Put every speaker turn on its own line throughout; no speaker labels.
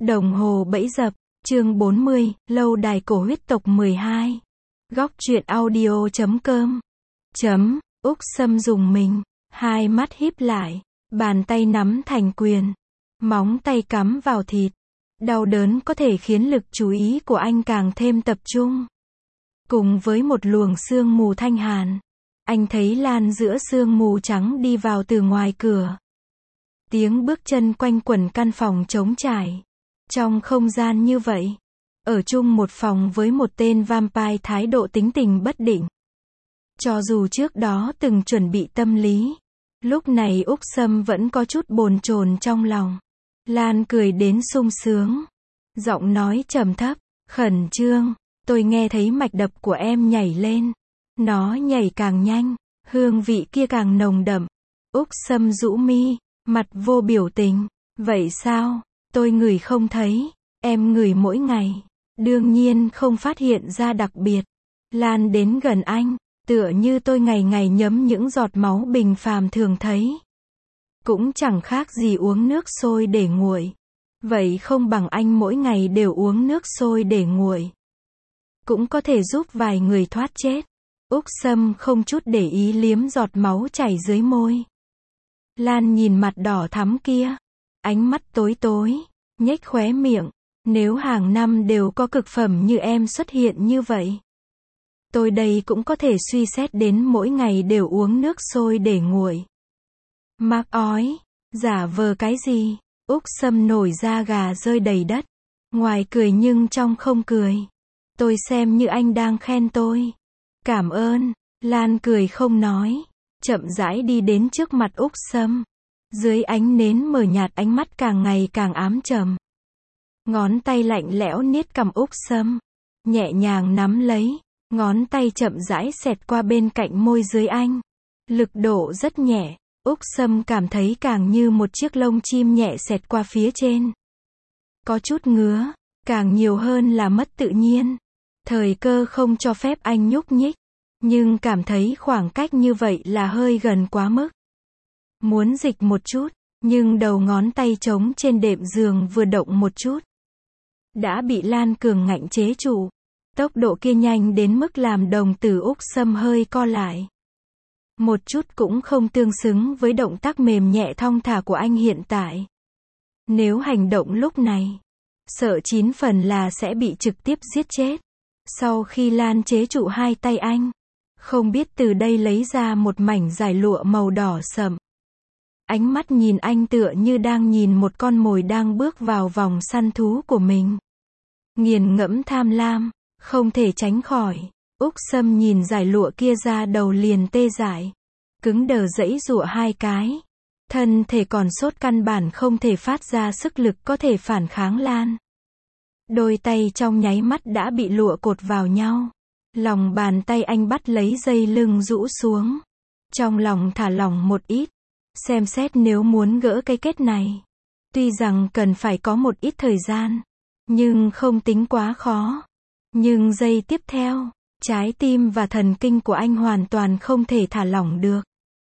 Đồng hồ bẫy dập, chương 40, lâu đài cổ huyết tộc 12. Góc truyện audio.com. Úc Sâm dùng mình, hai mắt híp lại, bàn tay nắm thành quyền, móng tay cắm vào thịt. Đau đớn có thể khiến lực chú ý của anh càng thêm tập trung. Cùng với một luồng sương mù thanh hàn, anh thấy Lan giữa sương mù trắng đi vào từ ngoài cửa. Tiếng bước chân quanh quẩn căn phòng trống trải. Trong không gian như vậy, ở chung một phòng với một tên vampire thái độ tính tình bất định. Cho dù trước đó từng chuẩn bị tâm lý, lúc này Úc Sâm vẫn có chút bồn chồn trong lòng. Lan cười đến sung sướng, giọng nói trầm thấp, khẩn trương, tôi nghe thấy mạch đập của em nhảy lên. Nó nhảy càng nhanh, hương vị kia càng nồng đậm. Úc Sâm rũ mi, mặt vô biểu tình, vậy sao? Tôi ngửi không thấy, em ngửi mỗi ngày, đương nhiên không phát hiện ra đặc biệt. Lan đến gần anh, tựa như tôi ngày ngày nhấm những giọt máu bình phàm thường thấy. Cũng chẳng khác gì uống nước sôi để nguội. Vậy không bằng anh mỗi ngày đều uống nước sôi để nguội. Cũng có thể giúp vài người thoát chết. Úc Sâm không chút để ý liếm giọt máu chảy dưới môi. Lan nhìn mặt đỏ thắm kia, ánh mắt tối tối, nhếch khóe miệng. Nếu hàng năm đều có cực phẩm như em xuất hiện như vậy, tôi đây cũng có thể suy xét đến mỗi ngày đều uống nước sôi để nguội. Mắc ói, giả vờ cái gì? Úc Sâm nổi da gà rơi đầy đất. Ngoài cười nhưng trong không cười. Tôi xem như anh đang khen tôi. Cảm ơn. Lan cười không nói, chậm rãi đi đến trước mặt Úc Sâm. Dưới ánh nến mờ nhạt ánh mắt càng ngày càng ám trầm. Ngón tay lạnh lẽo niết cằm Úc Sâm, nhẹ nhàng nắm lấy, ngón tay chậm rãi xẹt qua bên cạnh môi dưới anh. Lực độ rất nhẹ, Úc Sâm cảm thấy càng như một chiếc lông chim nhẹ xẹt qua phía trên. Có chút ngứa, càng nhiều hơn là mất tự nhiên. Thời cơ không cho phép anh nhúc nhích, nhưng cảm thấy khoảng cách như vậy là hơi gần quá mức. Muốn dịch một chút, nhưng đầu ngón tay trống trên đệm giường vừa động một chút, đã bị Lan cường ngạnh chế trụ. Tốc độ kia nhanh đến mức làm đồng tử Úc Sâm hơi co lại. Một chút cũng không tương xứng với động tác mềm nhẹ thong thả của anh hiện tại. Nếu hành động lúc này, sợ 9 phần là sẽ bị trực tiếp giết chết. Sau khi Lan chế trụ hai tay anh, không biết từ đây lấy ra một mảnh dải lụa màu đỏ sậm. Ánh mắt nhìn anh tựa như đang nhìn một con mồi đang bước vào vòng săn thú của mình. Nghiền ngẫm tham lam, không thể tránh khỏi. Úc Sâm nhìn dải lụa kia ra đầu liền tê dại. Cứng đờ giãy giụa hai cái. Thân thể còn sốt căn bản không thể phát ra sức lực có thể phản kháng Lan. Đôi tay trong nháy mắt đã bị lụa cột vào nhau. Lòng bàn tay anh bắt lấy dây lưng rũ xuống. Trong lòng thả lỏng một ít. Xem xét nếu muốn gỡ cái kết này. Tuy rằng cần phải có một ít thời gian, nhưng không tính quá khó. Nhưng giây tiếp theo, trái tim và thần kinh của anh hoàn toàn không thể thả lỏng được.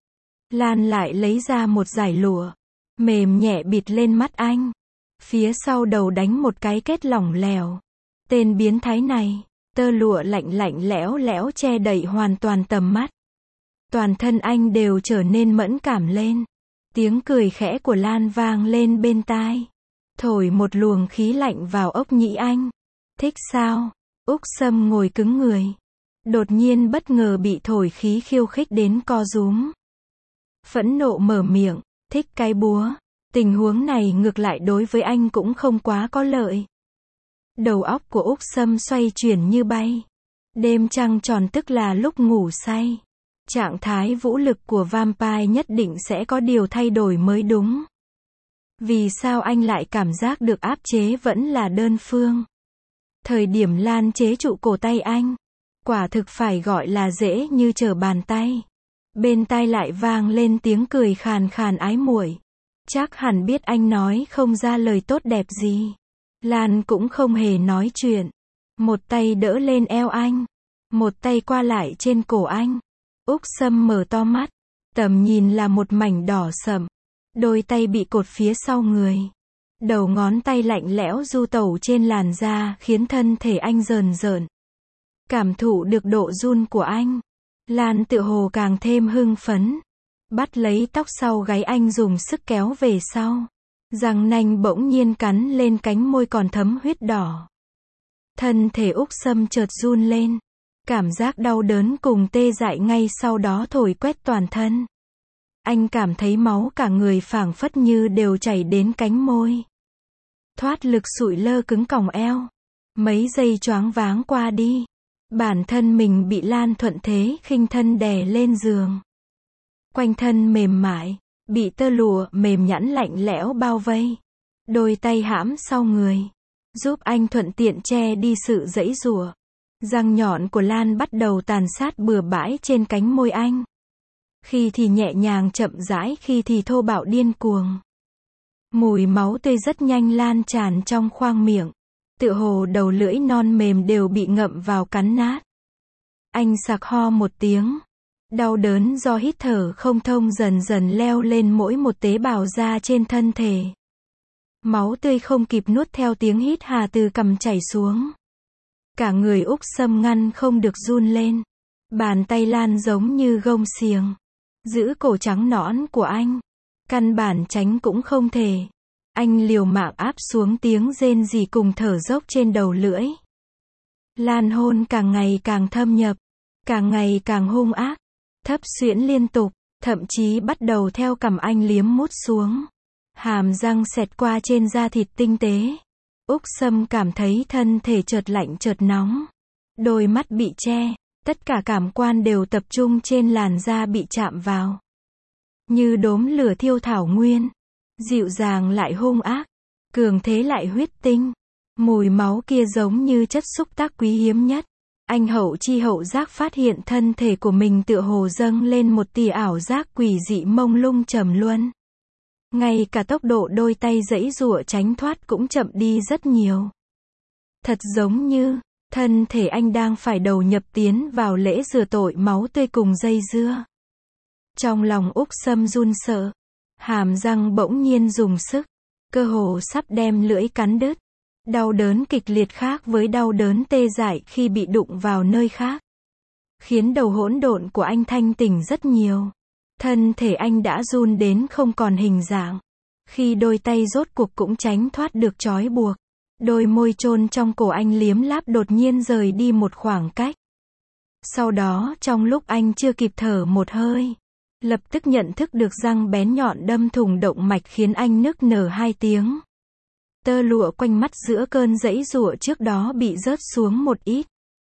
Lan lại lấy ra một dải lụa, mềm nhẹ bịt lên mắt anh. Phía sau đầu đánh một cái kết lỏng lẻo. Tên biến thái này, tơ lụa lạnh lẽo lẽo che đậy hoàn toàn tầm mắt. Toàn thân anh đều trở nên mẫn cảm lên. Tiếng cười khẽ của Lan vang lên bên tai, thổi một luồng khí lạnh vào ốc nhĩ anh. Thích sao? Úc Sâm ngồi cứng người. Đột nhiên bất ngờ bị thổi khí khiêu khích đến co rúm. Phẫn nộ mở miệng, thích cái búa. Tình huống này ngược lại đối với anh cũng không quá có lợi. Đầu óc của Úc Sâm xoay chuyển như bay. Đêm trăng tròn tức là lúc ngủ say. Trạng thái vũ lực của vampire nhất định sẽ có điều thay đổi mới đúng. Vì sao anh lại cảm giác được áp chế vẫn là đơn phương? Thời điểm Lan chế trụ cổ tay anh, quả thực phải gọi là dễ như trở bàn tay. Bên tai lại vang lên tiếng cười khàn khàn ái muội. Chắc hẳn biết anh nói không ra lời tốt đẹp gì. Lan cũng không hề nói chuyện. Một tay đỡ lên eo anh, một tay qua lại trên cổ anh. Úc Sâm mở to mắt, tầm nhìn là một mảnh đỏ sậm. Đôi tay bị cột phía sau người. Đầu ngón tay lạnh lẽo du tẩu trên làn da khiến thân thể anh rờn rợn. Cảm thụ được độ run của anh, Lan tựa hồ càng thêm hưng phấn. Bắt lấy tóc sau gáy anh dùng sức kéo về sau. Răng nanh bỗng nhiên cắn lên cánh môi còn thấm huyết đỏ. Thân thể Úc Sâm chợt run lên. Cảm giác đau đớn cùng tê dại ngay sau đó thổi quét toàn thân. Anh cảm thấy máu cả người phảng phất như đều chảy đến cánh môi. Thoát lực sụi lơ cứng còng eo. Mấy giây choáng váng qua đi. Bản thân mình bị Lan thuận thế khinh thân đè lên giường. Quanh thân mềm mại, bị tơ lụa mềm nhẵn lạnh lẽo bao vây. Đôi tay hãm sau người, giúp anh thuận tiện che đi sự giãy giụa. Răng nhọn của Lan bắt đầu tàn sát bừa bãi trên cánh môi anh. Khi thì nhẹ nhàng chậm rãi, khi thì thô bạo điên cuồng. Mùi máu tươi rất nhanh lan tràn trong khoang miệng. Tựa hồ đầu lưỡi non mềm đều bị ngậm vào cắn nát. Anh sặc ho một tiếng. Đau đớn do hít thở không thông dần dần leo lên mỗi một tế bào da trên thân thể. Máu tươi không kịp nuốt theo tiếng hít hà từ cằm chảy xuống. Cả người Úc Sâm ngăn không được run lên. Bàn tay Lan giống như gông xiềng. Giữ cổ trắng nõn của anh. Căn bản tránh cũng không thể. Anh liều mạng áp xuống tiếng rên rỉ cùng thở dốc trên đầu lưỡi. Lan hôn càng ngày càng thâm nhập. Càng ngày càng hung ác. Thấp xuyễn liên tục. Thậm chí bắt đầu theo cằm anh liếm mút xuống. Hàm răng xẹt qua trên da thịt tinh tế. Úc Sâm cảm thấy thân thể chợt lạnh chợt nóng. Đôi mắt bị che. Tất cả cảm quan đều tập trung trên làn da bị chạm vào. Như đốm lửa thiêu thảo nguyên. Dịu dàng lại hung ác. Cường thế lại huyết tinh. Mùi máu kia giống như chất xúc tác quý hiếm nhất. Anh hậu chi hậu giác phát hiện thân thể của mình tựa hồ dâng lên một tia ảo giác quỷ dị mông lung trầm luân. Ngay cả tốc độ đôi tay giãy giụa tránh thoát cũng chậm đi rất nhiều. Thật giống như, thân thể anh đang phải đầu nhập tiến vào lễ rửa tội máu tươi cùng dây dưa. Trong lòng Úc Sâm run sợ. Hàm răng bỗng nhiên dùng sức. Cơ hồ sắp đem lưỡi cắn đứt. Đau đớn kịch liệt khác với đau đớn tê dại khi bị đụng vào nơi khác. Khiến đầu hỗn độn của anh thanh tỉnh rất nhiều. Thân thể anh đã run đến không còn hình dạng. Khi đôi tay rốt cuộc cũng tránh thoát được trói buộc. Đôi môi chôn trong cổ anh liếm láp đột nhiên rời đi một khoảng cách. Sau đó trong lúc anh chưa kịp thở một hơi, lập tức nhận thức được răng bén nhọn đâm thủng động mạch khiến anh nức nở 2 tiếng. Tơ lụa quanh mắt giữa cơn giãy giụa trước đó bị rớt xuống một ít.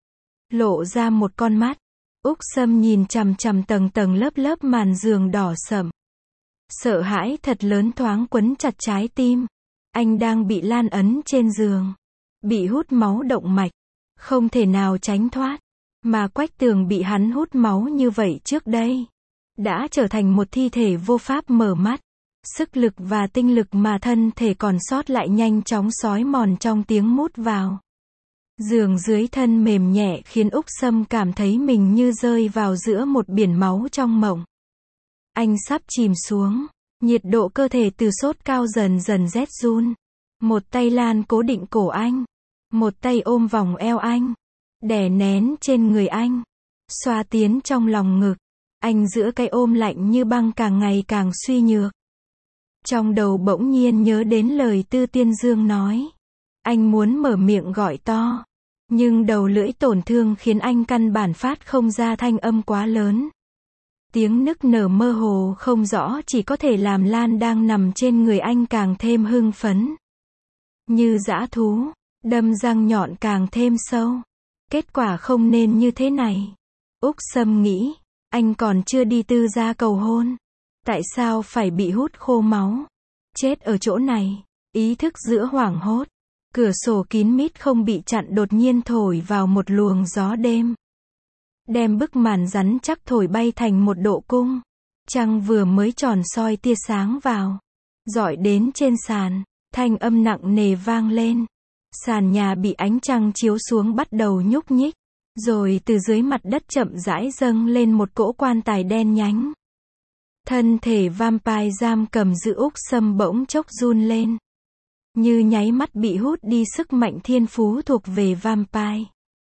Lộ ra một con mắt. Úc Sâm nhìn chằm chằm tầng tầng lớp lớp màn giường đỏ sẫm. Sợ hãi thật lớn thoáng quấn chặt trái tim. Anh đang bị Lan ấn trên giường. Bị hút máu động mạch. Không thể nào tránh thoát. Mà Quách Tường bị hắn hút máu như vậy trước đây. Đã trở thành một thi thể vô pháp mở mắt. Sức lực và tinh lực mà thân thể còn sót lại nhanh chóng xói mòn trong tiếng mút vào. Giường dưới thân mềm nhẹ khiến Úc Sâm cảm thấy mình như rơi vào giữa một biển máu trong mộng. Anh sắp chìm xuống. Nhiệt độ cơ thể từ sốt cao dần dần rét run. Một tay Lan cố định cổ anh. Một tay ôm vòng eo anh. Đè nén trên người anh. Xoa tiến trong lòng ngực. Anh giữa cái ôm lạnh như băng càng ngày càng suy nhược. Trong đầu bỗng nhiên nhớ đến lời Tư Tiên Dương nói. Anh muốn mở miệng gọi to. Nhưng đầu lưỡi tổn thương khiến anh căn bản phát không ra thanh âm quá lớn. Tiếng nức nở mơ hồ không rõ chỉ có thể làm Lan đang nằm trên người anh càng thêm hưng phấn. Như dã thú, đâm răng nhọn càng thêm sâu. Kết quả không nên như thế này. Úc Sâm nghĩ, anh còn chưa đi tư gia cầu hôn. Tại sao phải bị hút khô máu? Chết ở chỗ này. Ý thức giữa hoảng hốt. Cửa sổ kín mít không bị chặn đột nhiên thổi vào một luồng gió đêm. Đem bức màn rắn chắc thổi bay thành một độ cung. Trăng vừa mới tròn soi tia sáng vào. Rọi đến trên sàn. Thanh âm nặng nề vang lên. Sàn nhà bị ánh trăng chiếu xuống bắt đầu nhúc nhích. Rồi từ dưới mặt đất chậm rãi dâng lên một cỗ quan tài đen nhánh. Thân thể vampire giam cầm giữ Úc Sâm bỗng chốc run lên. như nháy mắt bị hút đi sức mạnh thiên phú thuộc về vampire.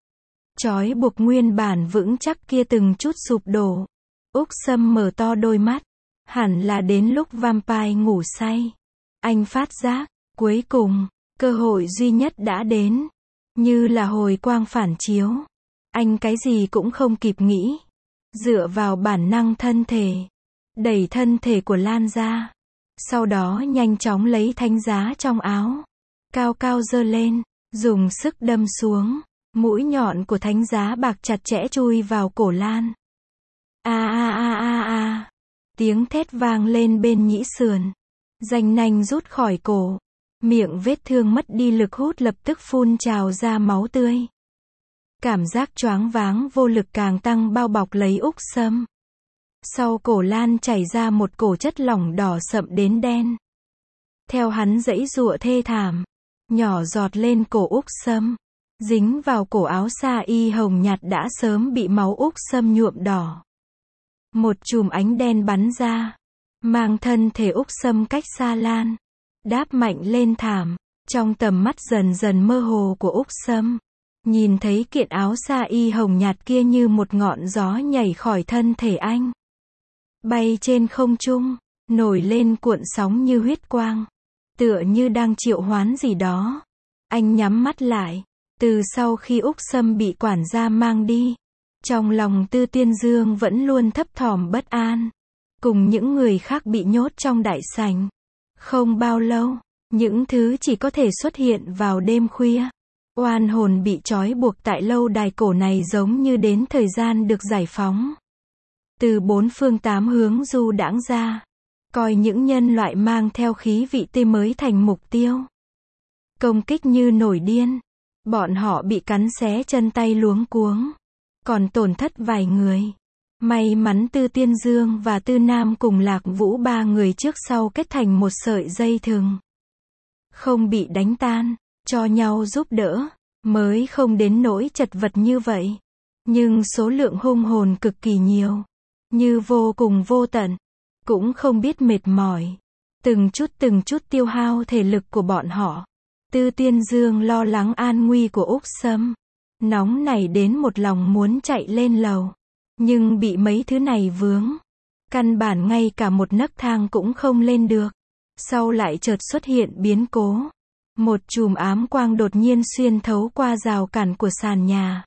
Trói buộc nguyên bản vững chắc kia từng chút sụp đổ. Úc Sâm mở to đôi mắt. Hẳn là đến lúc vampire ngủ say. Anh phát giác, cuối cùng, cơ hội duy nhất đã đến. Như là hồi quang phản chiếu. Anh cái gì cũng không kịp nghĩ. Dựa vào bản năng thân thể. Đẩy thân thể của Lan ra. Sau đó nhanh chóng lấy thánh giá trong áo. Cao cao giơ lên. Dùng sức đâm xuống. Mũi nhọn của thánh giá bạc chặt chẽ chui vào cổ Lan. A a a a a. Tiếng thét vang lên bên nhĩ sườn. Ranh nanh rút khỏi cổ. Miệng vết thương mất đi lực hút lập tức phun trào ra máu tươi. Cảm giác choáng váng vô lực càng tăng bao bọc lấy Úc Sâm. Sau cổ Lan chảy ra một cổ chất lỏng đỏ sậm đến đen. Theo hắn giãy giụa thê thảm, nhỏ giọt lên cổ Úc Sâm, dính vào cổ áo sa y hồng nhạt đã sớm bị máu Úc Sâm nhuộm đỏ. Một chùm ánh đen bắn ra, mang thân thể Úc Sâm cách xa Lan, đáp mạnh lên thảm. Trong tầm mắt dần dần mơ hồ của Úc Sâm, nhìn thấy kiện áo sa y hồng nhạt kia như một ngọn gió nhảy khỏi thân thể anh. Bay trên không trung, nổi lên cuộn sóng như huyết quang. Tựa như đang triệu hoán gì đó. Anh nhắm mắt lại. Từ sau khi Úc Sâm bị quản gia mang đi, trong lòng Tư Tiên Dương vẫn luôn thấp thỏm bất an. Cùng những người khác bị nhốt trong đại sảnh. Không bao lâu, những thứ chỉ có thể xuất hiện vào đêm khuya. Oan hồn bị trói buộc tại lâu đài cổ này giống như đến thời gian được giải phóng. Từ bốn phương tám hướng du đãng ra. Coi những nhân loại mang theo khí vị tươi mới thành mục tiêu. Công kích như nổi điên. Bọn họ bị cắn xé chân tay luống cuống. Còn tổn thất vài người. May mắn Tư Tiên Dương và Tư Nam cùng Lạc Vũ ba người trước sau kết thành một sợi dây thừng. Không bị đánh tan, cho nhau giúp đỡ, mới không đến nỗi chật vật như vậy. Nhưng số lượng hung hồn cực kỳ nhiều. Như vô cùng vô tận. Cũng không biết mệt mỏi. Từng chút tiêu hao thể lực của bọn họ. Tư Tiên Dương lo lắng an nguy của Úc Sâm. Nóng nảy đến một lòng muốn chạy lên lầu. Nhưng bị mấy thứ này vướng. Căn bản ngay cả một nấc thang cũng không lên được. Sau lại chợt xuất hiện biến cố. Một chùm ám quang đột nhiên xuyên thấu qua rào cản của sàn nhà.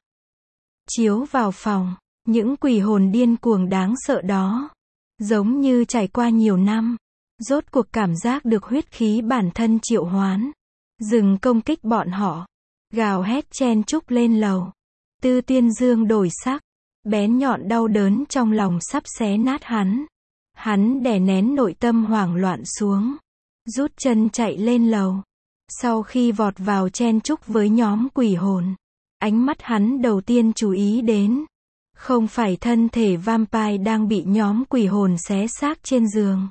Chiếu vào phòng. Những quỷ hồn điên cuồng đáng sợ đó. Giống như trải qua nhiều năm. Rốt cuộc cảm giác được huyết khí bản thân triệu hoán. Dừng công kích bọn họ. Gào hét chen chúc lên lầu. Tư Tiên Dương đổi sắc. Bén nhọn đau đớn trong lòng sắp xé nát hắn. Hắn đè nén nội tâm hoảng loạn xuống. Rút chân chạy lên lầu. Sau khi vọt vào chen chúc với nhóm quỷ hồn. Ánh mắt hắn đầu tiên chú ý đến. Không phải thân thể vampire đang bị nhóm quỷ hồn xé xác trên giường.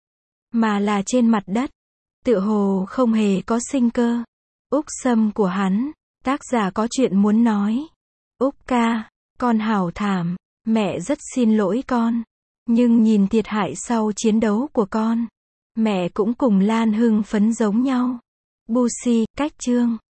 Mà là trên mặt đất. Tựa hồ không hề có sinh cơ. Úc Sâm của hắn. Tác giả có chuyện muốn nói. Úc ca, con hảo thảm. Mẹ rất xin lỗi con. Nhưng nhìn thiệt hại sau chiến đấu của con. Mẹ cũng cùng Lan hưng phấn giống nhau. Busi, cách chương.